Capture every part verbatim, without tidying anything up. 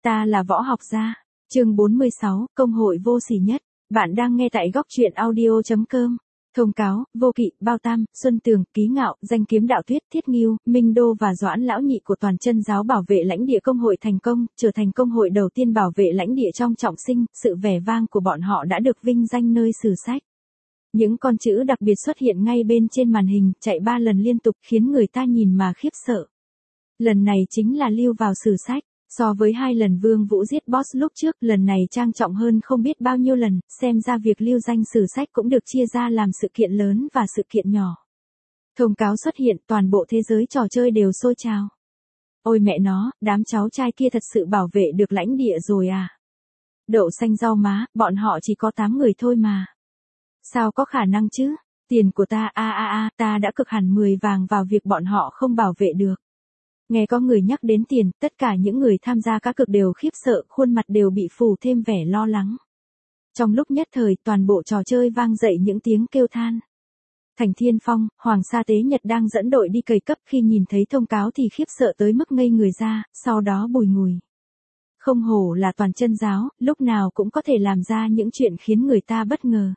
Ta là Võ Học Gia. Chương bốn mươi sáu, Công hội vô sỉ nhất. Bạn đang nghe tại góc truyện audio chấm com. Thông cáo, Vô Kỵ, Bao Tam, Xuân Tường, Ký Ngạo, Danh Kiếm Đạo Tuyết, Thiết Ngưu, Minh Đô và Doãn Lão Nhị của toàn chân giáo bảo vệ lãnh địa công hội thành công, trở thành công hội đầu tiên bảo vệ lãnh địa trong trọng sinh, sự vẻ vang của bọn họ đã được vinh danh nơi sử sách. Những con chữ đặc biệt xuất hiện ngay bên trên màn hình, chạy ba lần liên tục khiến người ta nhìn mà khiếp sợ. Lần này chính là lưu vào sử sách. So với hai lần Vương Vũ giết boss lúc trước, lần này trang trọng hơn không biết bao nhiêu lần, xem ra việc lưu danh sử sách cũng được chia ra làm sự kiện lớn và sự kiện nhỏ. Thông cáo xuất hiện, toàn bộ thế giới trò chơi đều sôi trào. Ôi mẹ nó, đám cháu trai kia thật sự bảo vệ được lãnh địa rồi à? Đậu xanh rau má, bọn họ chỉ có tám người thôi mà. Sao có khả năng chứ? Tiền của ta a a a, ta đã cực hẳn mười vàng vào việc bọn họ không bảo vệ được. Nghe có người nhắc đến tiền, tất cả những người tham gia cá cược đều khiếp sợ, khuôn mặt đều bị phủ thêm vẻ lo lắng. Trong lúc nhất thời, toàn bộ trò chơi vang dậy những tiếng kêu than. Thành Thiên Phong, Hoàng Sa Tế Nhật đang dẫn đội đi cày cấp, khi nhìn thấy thông cáo thì khiếp sợ tới mức ngây người ra, sau đó bùi ngùi. Không hổ là toàn chân giáo, lúc nào cũng có thể làm ra những chuyện khiến người ta bất ngờ.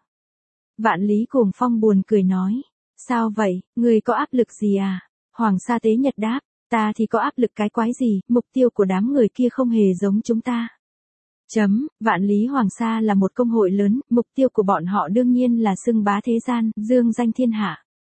Vạn Lý Cuồng Phong buồn cười nói, sao vậy, người có áp lực gì à? Hoàng Sa Tế Nhật đáp, ta thì có áp lực cái quái gì, mục tiêu của đám người kia không hề giống chúng ta. Chấm, Vạn Lý Hoàng Sa là một công hội lớn, mục tiêu của bọn họ đương nhiên là xưng bá thế gian, dương danh thiên hạ.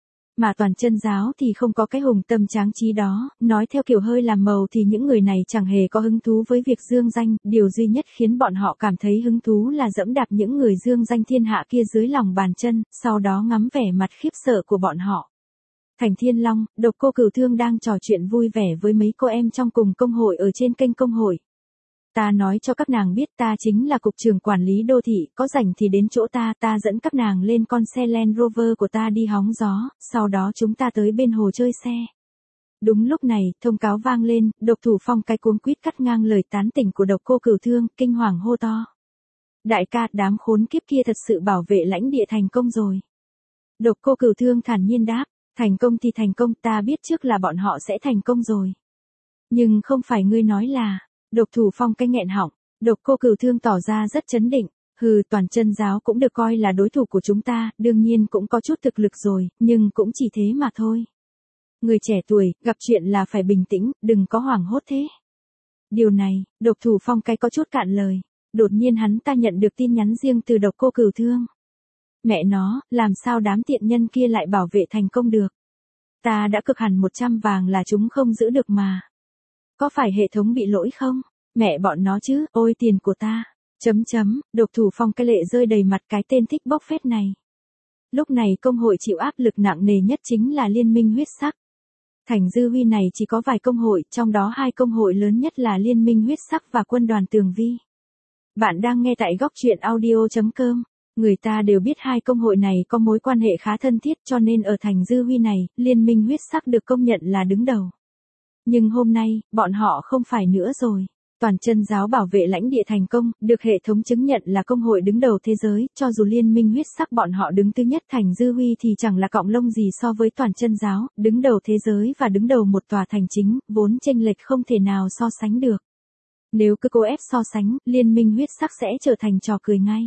Mà toàn chân giáo thì không có cái hùng tâm tráng trí đó, nói theo kiểu hơi làm màu thì những người này chẳng hề có hứng thú với việc dương danh, điều duy nhất khiến bọn họ cảm thấy hứng thú là dẫm đạp những người dương danh thiên hạ kia dưới lòng bàn chân, sau đó ngắm vẻ mặt khiếp sợ của bọn họ. Thành Thiên Long, Độc Cô Cửu Thương đang trò chuyện vui vẻ với mấy cô em trong cùng công hội ở trên kênh công hội. Ta nói cho các nàng biết ta chính là cục trưởng quản lý đô thị, có rảnh thì đến chỗ ta, ta dẫn các nàng lên con xe Land Rover của ta đi hóng gió, sau đó chúng ta tới bên hồ chơi xe. Đúng lúc này, thông cáo vang lên, Độc Thủ Phong cái cuống quýt cắt ngang lời tán tỉnh của Độc Cô Cửu Thương, kinh hoàng hô to. Đại ca, đám khốn kiếp kia thật sự bảo vệ lãnh địa thành công rồi. Độc Cô Cửu Thương thản nhiên đáp. Thành công thì thành công, ta biết trước là bọn họ sẽ thành công rồi. Nhưng không phải ngươi nói là, Độc Thủ Phong cái nghẹn họng, Độc Cô Cửu Thương tỏ ra rất chấn định, hừ, toàn chân giáo cũng được coi là đối thủ của chúng ta, đương nhiên cũng có chút thực lực rồi, nhưng cũng chỉ thế mà thôi. Người trẻ tuổi, gặp chuyện là phải bình tĩnh, đừng có hoảng hốt thế. Điều này, Độc Thủ Phong cái có chút cạn lời, đột nhiên hắn ta nhận được tin nhắn riêng từ Độc Cô Cửu Thương. Mẹ nó, làm sao đám tiện nhân kia lại bảo vệ thành công được? Ta đã cực hẳn một trăm vàng là chúng không giữ được mà. Có phải hệ thống bị lỗi không? Mẹ bọn nó chứ, ôi tiền của ta. Chấm chấm, Độc Thủ Phong cái lệ rơi đầy mặt cái tên thích bốc phét này. Lúc này công hội chịu áp lực nặng nề nhất chính là Liên minh huyết sắc. Thành Dư Huy này chỉ có vài công hội, trong đó hai công hội lớn nhất là Liên minh huyết sắc và Quân đoàn Tường Vi. Bạn đang nghe tại góc truyện audio chấm com. Người ta đều biết hai công hội này có mối quan hệ khá thân thiết, cho nên ở thành Dư Huy này, Liên minh huyết sắc được công nhận là đứng đầu. Nhưng hôm nay, bọn họ không phải nữa rồi. Toàn chân giáo bảo vệ lãnh địa thành công, được hệ thống chứng nhận là công hội đứng đầu thế giới, cho dù Liên minh huyết sắc bọn họ đứng thứ nhất thành Dư Huy thì chẳng là cọng lông gì so với toàn chân giáo, đứng đầu thế giới và đứng đầu một tòa thành chính, vốn chênh lệch không thể nào so sánh được. Nếu cứ cố ép so sánh, Liên minh huyết sắc sẽ trở thành trò cười ngay.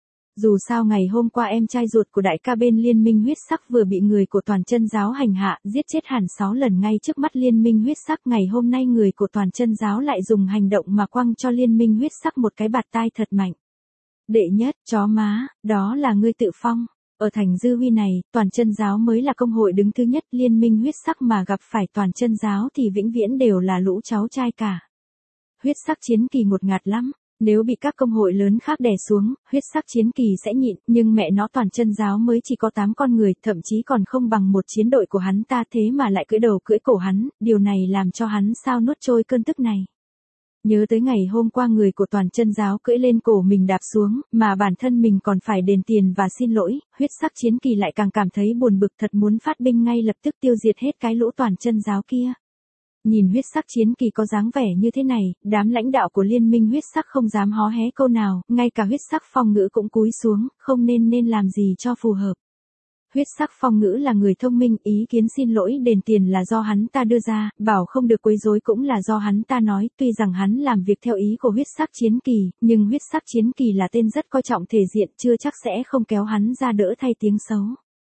Dù sao ngày hôm qua em trai ruột của đại ca bên Liên minh huyết sắc vừa bị người của toàn chân giáo hành hạ, giết chết hẳn sáu lần ngay trước mắt Liên minh huyết sắc, ngày hôm nay người của toàn chân giáo lại dùng hành động mà quăng cho Liên minh huyết sắc một cái bạt tai thật mạnh. Đệ nhất, chó má, đó là ngươi tự phong. Ở thành Dư Huy này, toàn chân giáo mới là công hội đứng thứ nhất, Liên minh huyết sắc mà gặp phải toàn chân giáo thì vĩnh viễn đều là lũ cháu trai cả. Huyết sắc chiến kỳ ngột ngạt lắm. Nếu bị các công hội lớn khác đè xuống, huyết sắc chiến kỳ sẽ nhịn, nhưng mẹ nó toàn chân giáo mới chỉ có tám con người, thậm chí còn không bằng một chiến đội của hắn ta, thế mà lại cưỡi đầu cưỡi cổ hắn, điều này làm cho hắn sao nuốt trôi cơn tức này. Nhớ tới ngày hôm qua người của toàn chân giáo cưỡi lên cổ mình đạp xuống, mà bản thân mình còn phải đền tiền và xin lỗi, huyết sắc chiến kỳ lại càng cảm thấy buồn bực, thật muốn phát binh ngay lập tức tiêu diệt hết cái lũ toàn chân giáo kia. Nhìn huyết sắc chiến kỳ có dáng vẻ như thế này, đám lãnh đạo của Liên minh huyết sắc không dám hó hé câu nào, ngay cả huyết sắc phong ngữ cũng cúi xuống, không nên nên làm gì cho phù hợp. Huyết sắc phong ngữ là người thông minh, ý kiến xin lỗi đền tiền là do hắn ta đưa ra, bảo không được quấy rối cũng là do hắn ta nói, tuy rằng hắn làm việc theo ý của huyết sắc chiến kỳ, nhưng huyết sắc chiến kỳ là tên rất coi trọng thể diện, chưa chắc sẽ không kéo hắn ra đỡ thay tiếng xấu.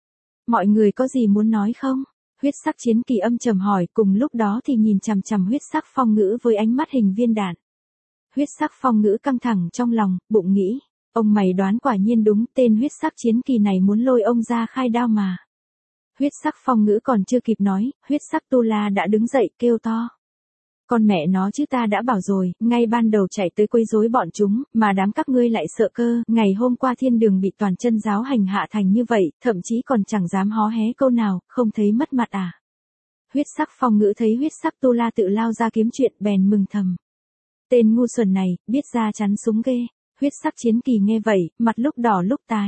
Mọi người có gì muốn nói không? Huyết sắc chiến kỳ âm trầm hỏi, cùng lúc đó thì nhìn chằm chằm huyết sắc phong ngữ với ánh mắt hình viên đạn. Huyết sắc phong ngữ căng thẳng trong lòng, bụng nghĩ. Ông mày đoán quả nhiên đúng, tên huyết sắc chiến kỳ này muốn lôi ông ra khai đao mà. Huyết sắc phong ngữ còn chưa kịp nói, huyết sắc tu la đã đứng dậy kêu to. Con mẹ nó chứ, ta đã bảo rồi, ngay ban đầu chạy tới quấy rối bọn chúng, mà đám các ngươi lại sợ cơ, ngày hôm qua thiên đường bị toàn chân giáo hành hạ thành như vậy, thậm chí còn chẳng dám hó hé câu nào, không thấy mất mặt à. Huyết sắc phong ngữ thấy huyết sắc tu la tự lao ra kiếm chuyện bèn mừng thầm. Tên ngu xuẩn này, biết ra chắn súng ghê. Huyết sắc chiến kỳ nghe vậy, mặt lúc đỏ lúc tái.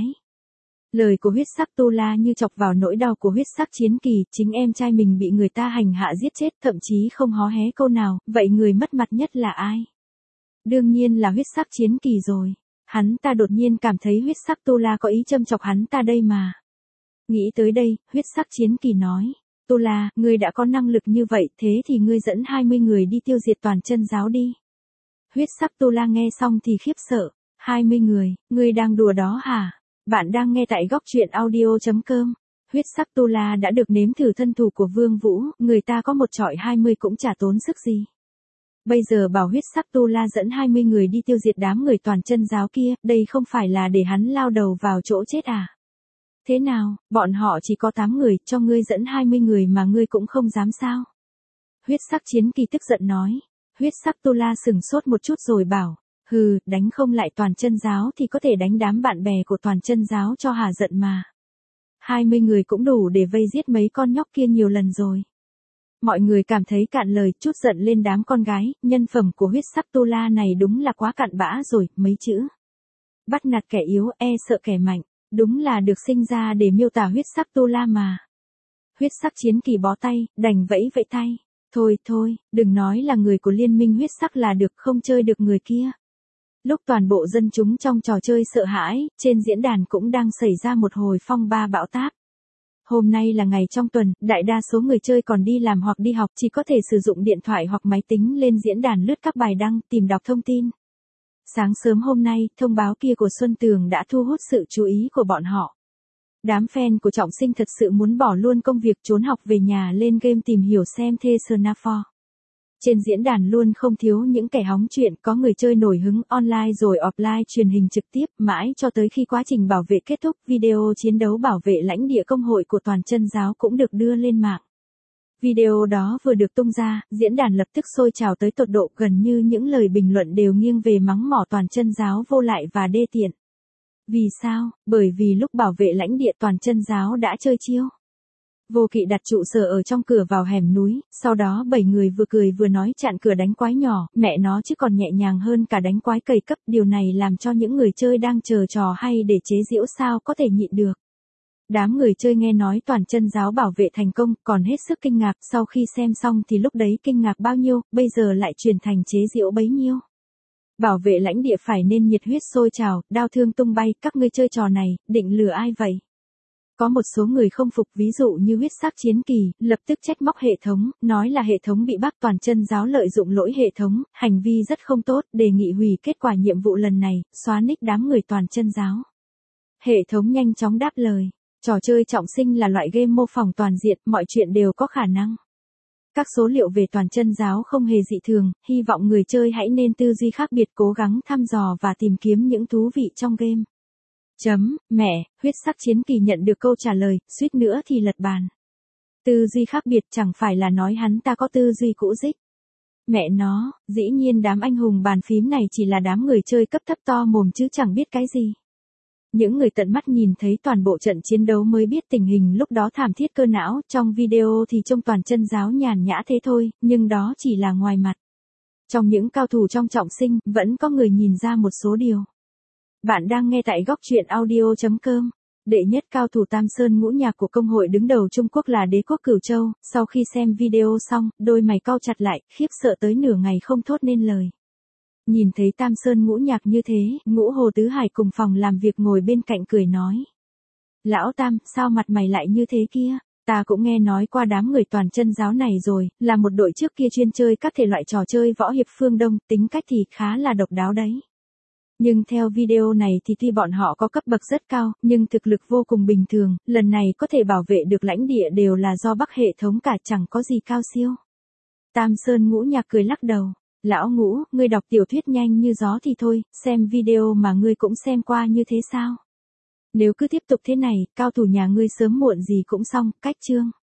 Lời của huyết sắc tu la như chọc vào nỗi đau của huyết sắc chiến kỳ, chính em trai mình bị người ta hành hạ giết chết, thậm chí không hó hé câu nào, vậy người mất mặt nhất là ai? Đương nhiên là huyết sắc chiến kỳ rồi. Hắn ta đột nhiên cảm thấy huyết sắc tu la có ý châm chọc hắn ta đây mà. Nghĩ tới đây, huyết sắc chiến kỳ nói. Tu la, ngươi đã có năng lực như vậy, thế thì ngươi dẫn hai mươi người đi tiêu diệt toàn chân giáo đi. Huyết sắc tu la nghe xong thì khiếp sợ. hai mươi người, ngươi đang đùa đó hả? Bạn đang nghe tại góc truyện audio chấm com. Huyết sắc tu la đã được nếm thử thân thủ của Vương Vũ, người ta có một trọi hai mươi cũng chả tốn sức gì. Bây giờ bảo huyết sắc tu la dẫn hai mươi người đi tiêu diệt đám người toàn chân giáo kia, đây không phải là để hắn lao đầu vào chỗ chết à? Thế nào, bọn họ chỉ có tám người, cho ngươi dẫn hai mươi người mà ngươi cũng không dám sao? Huyết sắc chiến kỳ tức giận nói. Huyết sắc tu la sừng sốt một chút rồi bảo. Hừ, đánh không lại toàn chân giáo thì có thể đánh đám bạn bè của toàn chân giáo cho hả giận mà. hai mươi người cũng đủ để vây giết mấy con nhóc kia nhiều lần rồi. Mọi người cảm thấy cạn lời, chút giận lên đám con gái, nhân phẩm của huyết sắc tu la này đúng là quá cặn bã rồi, mấy chữ. Bắt nạt kẻ yếu, e sợ kẻ mạnh, đúng là được sinh ra để miêu tả huyết sắc tu la mà. Huyết sắc chiến kỳ bó tay, đành vẫy vẫy tay. Thôi thôi, đừng nói là người của liên minh huyết sắc là được, không chơi được người kia. Lúc toàn bộ dân chúng trong trò chơi sợ hãi, trên diễn đàn cũng đang xảy ra một hồi phong ba bão táp. Hôm nay là ngày trong tuần, đại đa số người chơi còn đi làm hoặc đi học, chỉ có thể sử dụng điện thoại hoặc máy tính lên diễn đàn lướt các bài đăng, tìm đọc thông tin. Sáng sớm hôm nay, thông báo kia của Xuân Tường đã thu hút sự chú ý của bọn họ. Đám fan của Trọng Sinh thật sự muốn bỏ luôn công việc trốn học về nhà lên game tìm hiểu xem The Snafor. Trên diễn đàn luôn không thiếu những kẻ hóng chuyện, có người chơi nổi hứng online rồi offline truyền hình trực tiếp, mãi cho tới khi quá trình bảo vệ kết thúc, video chiến đấu bảo vệ lãnh địa công hội của toàn chân giáo cũng được đưa lên mạng. Video đó vừa được tung ra, diễn đàn lập tức sôi trào tới tột độ, gần như những lời bình luận đều nghiêng về mắng mỏ toàn chân giáo vô lại và đê tiện. Vì sao? Bởi vì lúc bảo vệ lãnh địa toàn chân giáo đã chơi chiêu. Vô Kỵ đặt trụ sở ở trong cửa vào hẻm núi, sau đó bảy người vừa cười vừa nói chặn cửa đánh quái nhỏ, mẹ nó chứ còn nhẹ nhàng hơn cả đánh quái cầy cấp, điều này làm cho những người chơi đang chờ trò hay để chế giễu sao có thể nhịn được. Đám người chơi nghe nói toàn chân giáo bảo vệ thành công, còn hết sức kinh ngạc, sau khi xem xong thì lúc đấy kinh ngạc bao nhiêu, bây giờ lại chuyển thành chế giễu bấy nhiêu. Bảo vệ lãnh địa phải nên nhiệt huyết sôi trào, đao thương tung bay, các ngươi chơi trò này, định lừa ai vậy? Có một số người không phục, ví dụ như huyết sắc chiến kỳ, lập tức trách móc hệ thống, nói là hệ thống bị bác toàn chân giáo lợi dụng lỗi hệ thống, hành vi rất không tốt, đề nghị hủy kết quả nhiệm vụ lần này, xóa nick đám người toàn chân giáo. Hệ thống nhanh chóng đáp lời, trò chơi Trọng Sinh là loại game mô phỏng toàn diện, mọi chuyện đều có khả năng. Các số liệu về toàn chân giáo không hề dị thường, hy vọng người chơi hãy nên tư duy khác biệt, cố gắng thăm dò và tìm kiếm những thú vị trong game. Chấm, mẹ, huyết sắc chiến kỳ nhận được câu trả lời, suýt nữa thì lật bàn. Tư duy khác biệt chẳng phải là nói hắn ta có tư duy cũ dích. Mẹ nó, dĩ nhiên đám anh hùng bàn phím này chỉ là đám người chơi cấp thấp to mồm chứ chẳng biết cái gì. Những người tận mắt nhìn thấy toàn bộ trận chiến đấu mới biết tình hình lúc đó thảm thiết cơ não, trong video thì trông toàn chân giáo nhàn nhã thế thôi, nhưng đó chỉ là ngoài mặt. Trong những cao thủ trong Trọng Sinh, vẫn có người nhìn ra một số điều. Bạn đang nghe tại góc truyện audio chấm com. Đệ nhất cao thủ Tam Sơn ngũ nhạc của công hội đứng đầu Trung Quốc là Đế quốc Cửu Châu, sau khi xem video xong, đôi mày cau chặt lại, khiếp sợ tới nửa ngày không thốt nên lời. Nhìn thấy Tam Sơn ngũ nhạc như thế, Ngũ Hồ Tứ Hải cùng phòng làm việc ngồi bên cạnh cười nói. Lão Tam, sao mặt mày lại như thế kia? Ta cũng nghe nói qua đám người toàn chân giáo này rồi, là một đội trước kia chuyên chơi các thể loại trò chơi võ hiệp phương Đông, tính cách thì khá là độc đáo đấy. Nhưng theo video này thì tuy bọn họ có cấp bậc rất cao, nhưng thực lực vô cùng bình thường, lần này có thể bảo vệ được lãnh địa đều là do Bắc hệ thống cả, chẳng có gì cao siêu. Tam Sơn Ngũ Nhạc cười lắc đầu. Lão Ngũ, ngươi đọc tiểu thuyết nhanh như gió thì thôi, xem video mà ngươi cũng xem qua như thế sao? Nếu cứ tiếp tục thế này, cao thủ nhà ngươi sớm muộn gì cũng xong, cách chương.